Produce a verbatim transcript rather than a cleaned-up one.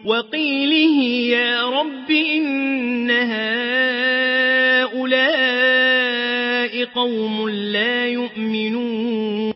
وقيله يا رب إن هؤلاء قوم لا يؤمنون